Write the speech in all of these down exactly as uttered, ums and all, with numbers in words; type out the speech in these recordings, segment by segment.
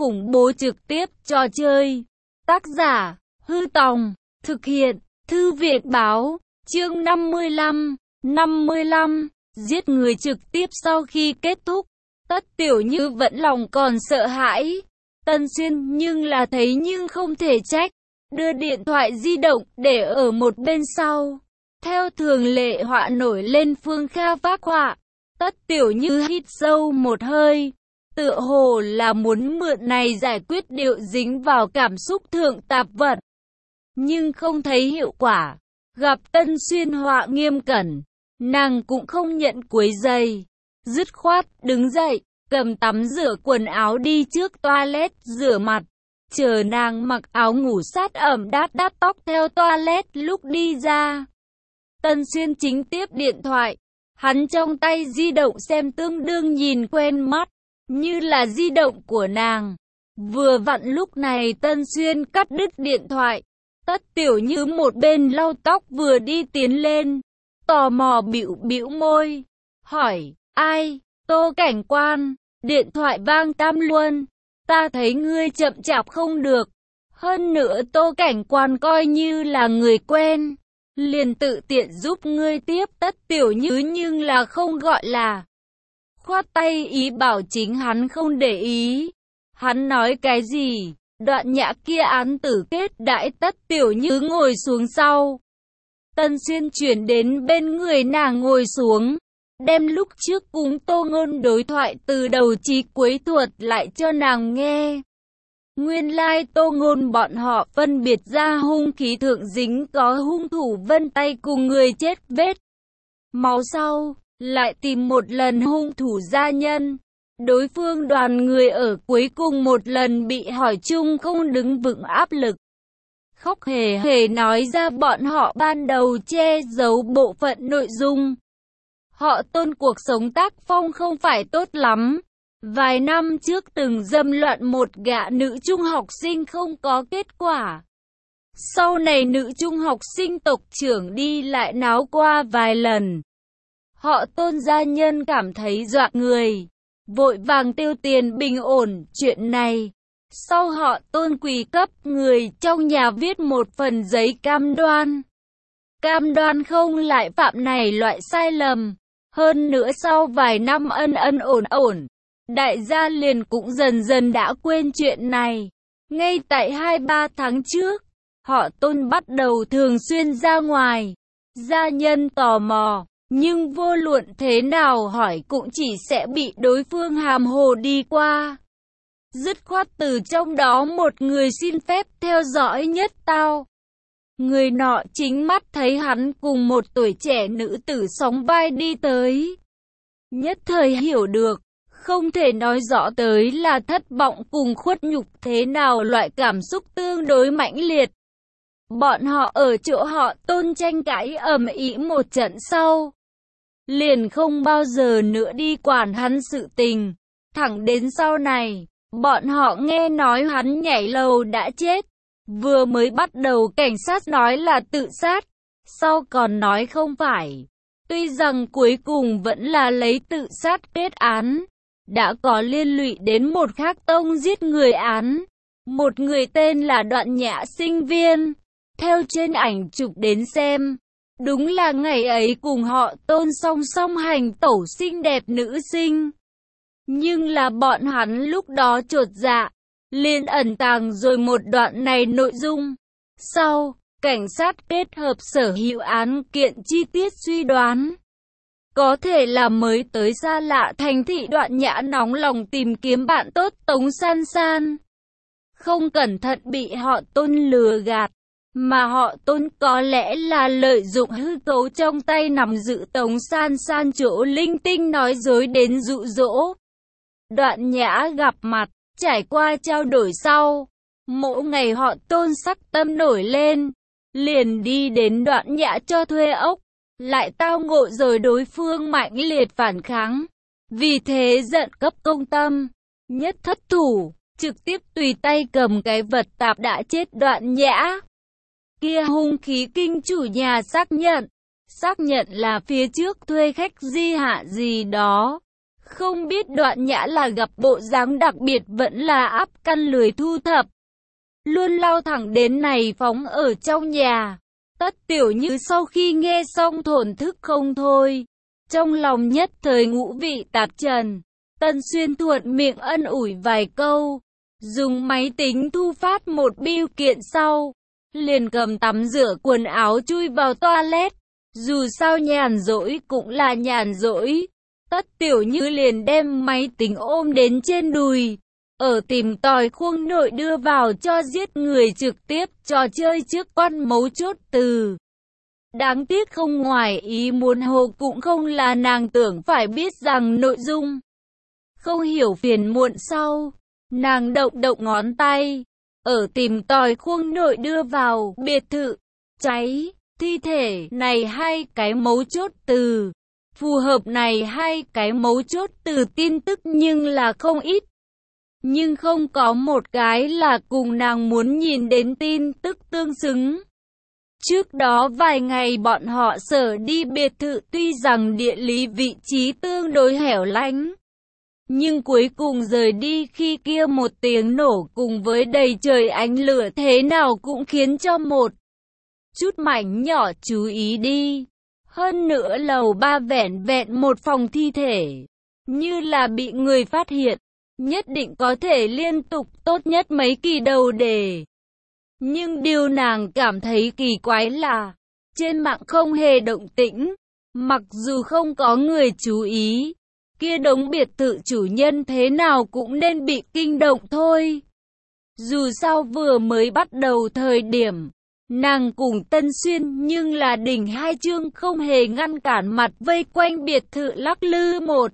khủng bố trực tiếp trò chơi. Tác giả, Hư Tòng, thực hiện, Thư viện Báo, chương năm mươi lăm, năm mươi lăm, giết người trực tiếp sau khi kết thúc. Tất Tiểu Như vẫn lòng còn sợ hãi. Tân Xuyên nhưng là thấy nhưng không thể trách, đưa điện thoại di động để ở một bên sau. Theo thường lệ họa nổi lên Phương Kha phác họa. Tất Tiểu Như hít sâu một hơi, tựa hồ là muốn mượn này giải quyết điệu dính vào cảm xúc thượng tạp vật. Nhưng không thấy hiệu quả. Gặp Tân Xuyên họa nghiêm cẩn, nàng cũng không nhận quấy rầy, dứt khoát đứng dậy, cầm tắm rửa quần áo đi trước toilet rửa mặt. Chờ nàng mặc áo ngủ sát ẩm đát đát tóc theo toilet lúc đi ra. Tân Xuyên chính tiếp điện thoại. Hắn trong tay di động xem tương đương nhìn quen mắt, như là di động của nàng. Vừa vặn lúc này Tân Xuyên cắt đứt điện thoại. Tất Tiểu Như một bên lau tóc vừa đi tiến lên, tò mò bĩu bĩu môi, hỏi, ai? Tô Cảnh Quan. Điện thoại vang tam luôn. Ta thấy ngươi chậm chạp không được. Hơn nữa Tô Cảnh Quan coi như là người quen, liền tự tiện giúp ngươi tiếp. Tất Tiểu Như nhưng là không gọi là. Khoát tay ý bảo chính hắn không để ý. Hắn nói cái gì? Đoạn Nhã kia án tử kết đãi. Tất Tiểu Như ngồi xuống sau. Tân Xuyên chuyển đến bên người nàng ngồi xuống, đem lúc trước cùng Tô Ngôn đối thoại từ đầu chí cuối thuật lại cho nàng nghe. Nguyên lai Tô Ngôn bọn họ phân biệt ra hung khí thượng dính có hung thủ vân tay cùng người chết vết máu sau, lại tìm một lần hung thủ gia nhân. Đối phương đoàn người ở cuối cùng một lần bị hỏi chung không đứng vững áp lực. Khóc hề hề nói ra bọn họ ban đầu che giấu bộ phận nội dung. Họ Tôn cuộc sống tác phong không phải tốt lắm. Vài năm trước từng dâm loạn một gã nữ trung học sinh không có kết quả. Sau này nữ trung học sinh tộc trưởng đi lại náo qua vài lần. Họ Tôn gia nhân cảm thấy dọa người, vội vàng tiêu tiền bình ổn chuyện này. Sau họ Tôn quỳ cấp người trong nhà viết một phần giấy cam đoan. Cam đoan không lại phạm này loại sai lầm. Hơn nữa sau vài năm ân ân ổn ổn, đại gia liền cũng dần dần đã quên chuyện này. Ngay tại hai ba tháng trước, họ Tôn bắt đầu thường xuyên ra ngoài. Gia nhân tò mò, nhưng vô luận thế nào hỏi cũng chỉ sẽ bị đối phương hàm hồ đi qua. Dứt khoát từ trong đó một người xin phép theo dõi Nhất Tao. Người nọ chính mắt thấy hắn cùng một tuổi trẻ nữ tử sóng vai đi tới. Nhất thời hiểu được, không thể nói rõ tới là thất vọng cùng khuất nhục thế nào, loại cảm xúc tương đối mãnh liệt. Bọn họ ở chỗ họ Tôn tranh cãi ầm ĩ một trận sau, liền không bao giờ nữa đi quản hắn sự tình. Thẳng đến sau này, bọn họ nghe nói hắn nhảy lầu đã chết. Vừa mới bắt đầu cảnh sát nói là tự sát, sau còn nói không phải. Tuy rằng cuối cùng vẫn là lấy tự sát kết án, đã có liên lụy đến một khác tông giết người án. Một người tên là Đoạn Nhã sinh viên. Theo trên ảnh chụp đến xem, đúng là ngày ấy cùng họ Tôn song song hành tẩu xinh đẹp nữ sinh. Nhưng là bọn hắn lúc đó chột dạ, liền ẩn tàng rồi một đoạn này nội dung. Sau, cảnh sát kết hợp sở hữu án kiện chi tiết suy đoán, có thể là mới tới xa lạ thành thị Đoạn Nhã nóng lòng tìm kiếm bạn tốt Tống San San. Không cẩn thận bị họ Tôn lừa gạt, mà họ Tôn có lẽ là lợi dụng hư cấu trong tay nắm giữ Tống San San chỗ linh tinh nói dối đến dụ dỗ. Đoạn Nhã gặp mặt, trải qua trao đổi sau, mỗi ngày họ Tôn sắc tâm nổi lên, liền đi đến Đoạn Nhã cho thuê ốc, lại tao ngộ rồi đối phương mãnh liệt phản kháng. Vì thế giận cấp công tâm, nhất thất thủ, trực tiếp tùy tay cầm cái vật tạp đã chết Đoạn Nhã. Kia hung khí kinh chủ nhà xác nhận, xác nhận là phía trước thuê khách di hạ gì đó. Không biết Đoạn Nhã là gặp bộ dáng đặc biệt vẫn là áp căn lười thu thập. Luôn lao thẳng đến này phóng ở trong nhà. Tất Tiểu Như sau khi nghe xong thổn thức không thôi. Trong lòng nhất thời ngũ vị tạp trần. Tân Xuyên thuận miệng ân ủi vài câu. Dùng máy tính thu phát một bưu kiện sau. Liền cầm tắm rửa quần áo chui vào toilet. Dù sao nhàn rỗi cũng là nhàn rỗi. Tất Tiểu Như liền đem máy tính ôm đến trên đùi. Ở tìm tòi khuôn nội đưa vào cho giết người trực tiếp trò chơi trước con mấu chốt từ. Đáng tiếc không ngoài ý muốn hồ cũng không là nàng tưởng phải biết rằng nội dung. Không hiểu phiền muộn sau. Nàng động động ngón tay. Ở tìm tòi khuôn nội đưa vào biệt thự. Cháy, thi thể này hai cái mấu chốt từ. Phù hợp này hai cái mấu chốt từ tin tức nhưng là không ít. Nhưng không có một cái là cùng nàng muốn nhìn đến tin tức tương xứng. Trước đó vài ngày bọn họ sở đi biệt thự tuy rằng địa lý vị trí tương đối hẻo lánh. Nhưng cuối cùng rời đi khi kia một tiếng nổ cùng với đầy trời ánh lửa thế nào cũng khiến cho một chút mảnh nhỏ chú ý đi. Hơn nữa lầu ba vẹn vẹn một phòng thi thể. Như là bị người phát hiện. Nhất định có thể liên tục tốt nhất mấy kỳ đầu đề. Nhưng điều nàng cảm thấy kỳ quái là trên mạng không hề động tĩnh. Mặc dù không có người chú ý. Kia đống biệt thự chủ nhân thế nào cũng nên bị kinh động thôi. Dù sao vừa mới bắt đầu thời điểm. Nàng cùng Tân Xuyên nhưng là đỉnh hai chương không hề ngăn cản mặt vây quanh biệt thự lắc lư một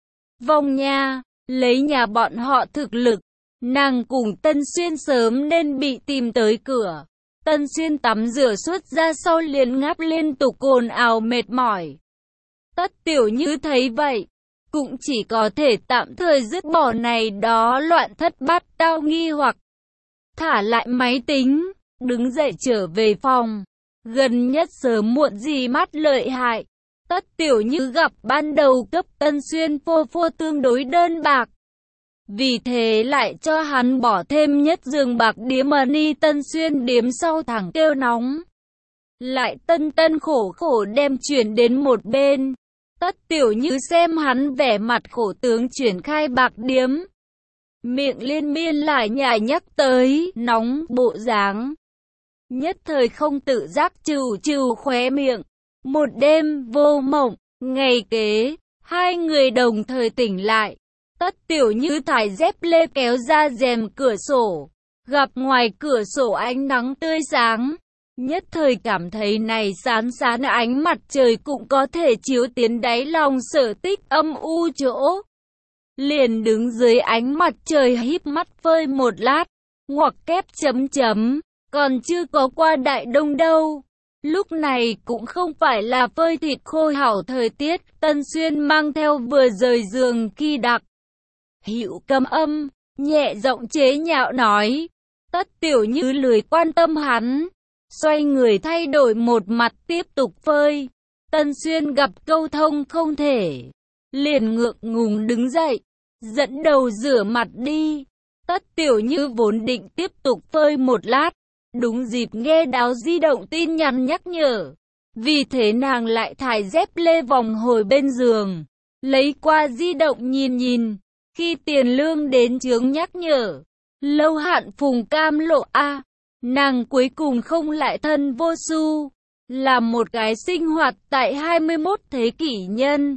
vòng nha. Lấy nhà bọn họ thực lực, nàng cùng Tân Xuyên sớm nên bị tìm tới cửa. Tân Xuyên tắm rửa xuất ra sau liền ngáp liên tục ồn ào mệt mỏi. Tất Tiểu Như thấy vậy, cũng chỉ có thể tạm thời dứt bỏ này đó loạn thất bát tao nghi hoặc. Thả lại máy tính, đứng dậy trở về phòng. Gần nhất sớm muộn gì mắt lợi hại. Tất Tiểu Như gặp ban đầu cấp Tân Xuyên phô phô tương đối đơn bạc. Vì thế lại cho hắn bỏ thêm nhất giường bạc điếm money Tân Xuyên điếm sau thẳng kêu nóng. Lại tân tân khổ khổ đem chuyển đến một bên. Tất Tiểu Như xem hắn vẻ mặt khổ tướng chuyển khai bạc điếm. Miệng liên miên lại nhải nhắc tới nóng bộ dáng. Nhất thời không tự giác trừ trừ khóe miệng. Một đêm vô mộng, ngày kế, hai người đồng thời tỉnh lại. Tất Tiểu Như thải dép lê kéo ra rèm cửa sổ. Gặp ngoài cửa sổ ánh nắng tươi sáng. Nhất thời cảm thấy này sáng sáng ánh mặt trời cũng có thể chiếu tiến đáy lòng sở tích âm u chỗ. Liền đứng dưới ánh mặt trời híp mắt phơi một lát. Ngoặc kép chấm chấm, còn chưa có qua đại đông đâu. Lúc này cũng không phải là phơi thịt khô hảo thời tiết, Tân Xuyên mang theo vừa rời giường khi đặc. Hữu cầm âm, nhẹ giọng chế nhạo nói. Tất Tiểu Như lười quan tâm hắn. Xoay người thay đổi một mặt tiếp tục phơi. Tân Xuyên gặp câu thông không thể. Liền ngượng ngùng đứng dậy. Dẫn đầu rửa mặt đi. Tất Tiểu Như vốn định tiếp tục phơi một lát. Đúng dịp nghe đáo di động tin nhắn nhắc nhở. Vì thế nàng lại thải dép lê vòng hồi bên giường. Lấy qua di động nhìn nhìn. Khi tiền lương đến chướng nhắc nhở. Lâu hạn phùng cam lộ A. Nàng cuối cùng không lại thân vô su. Là một cái sinh hoạt tại hai mươi mốt thế kỷ nhân.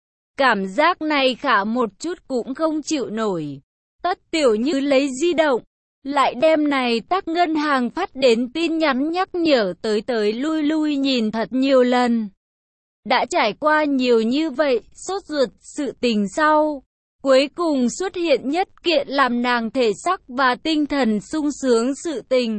Cảm giác này khả một chút cũng không chịu nổi. Tất Tiểu Như lấy di động. Lại đem này tắc ngân hàng phát đến tin nhắn nhắc nhở tới tới lui lui nhìn thật nhiều lần. Đã trải qua nhiều như vậy, sốt ruột sự tình sau. Cuối cùng xuất hiện nhất kiện làm nàng thể sắc và tinh thần sung sướng sự tình.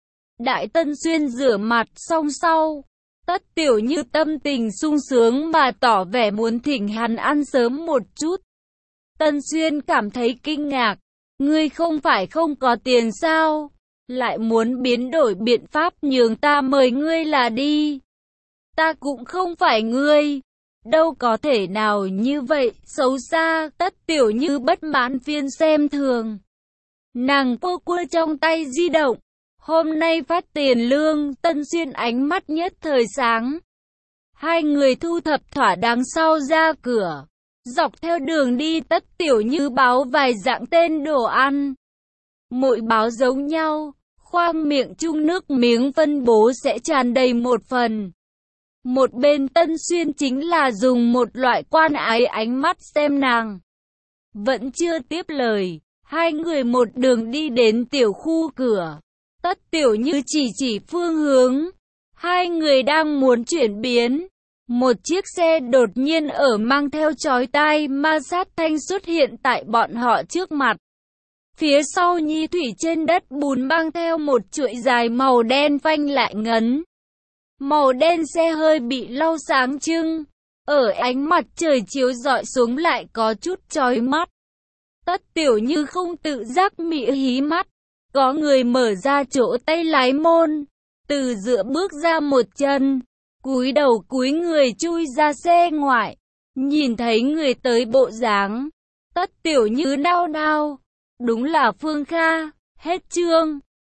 Đại Tân Xuyên rửa mặt xong sau. Tất Tiểu Như tâm tình sung sướng mà tỏ vẻ muốn thỉnh hắn ăn sớm một chút. Tân Xuyên cảm thấy kinh ngạc. Ngươi không phải không có tiền sao? Lại muốn biến đổi biện pháp nhường ta mời ngươi là đi. Ta cũng không phải ngươi. Đâu có thể nào như vậy, xấu xa, Tất Tiểu Như bất mãn phiên xem thường. Nàng cua cua trong tay di động. Hôm nay phát tiền lương, Tân Xuyên ánh mắt nhất thời sáng. Hai người thu thập thỏa đáng sau ra cửa. Dọc theo đường đi Tất Tiểu Như báo vài dạng tên đồ ăn. Mỗi báo giống nhau, khoang miệng chung nước miếng phân bố sẽ tràn đầy một phần. Một bên Tân Xuyên chính là dùng một loại quan ái ánh mắt xem nàng. Vẫn chưa tiếp lời, hai người một đường đi đến tiểu khu cửa. Tất Tiểu Như chỉ chỉ phương hướng. Hai người đang muốn chuyển biến. Một chiếc xe đột nhiên ở mang theo chói tai ma sát thanh xuất hiện tại bọn họ trước mặt. Phía sau Nhi Thủy trên đất bùn mang theo một chuỗi dài màu đen phanh lại ngấn. Màu đen xe hơi bị lau sáng trưng. Ở ánh mặt trời chiếu rọi xuống lại có chút chói mắt. Tất Tiểu Như không tự giác mị hí mắt. Có người mở ra chỗ tay lái môn. Từ giữa bước ra một chân. Cúi đầu cúi người chui ra xe ngoại. Nhìn thấy người tới bộ dáng. Tất Tiểu Như nao nao. Đúng là Phương Kha. Hết chương.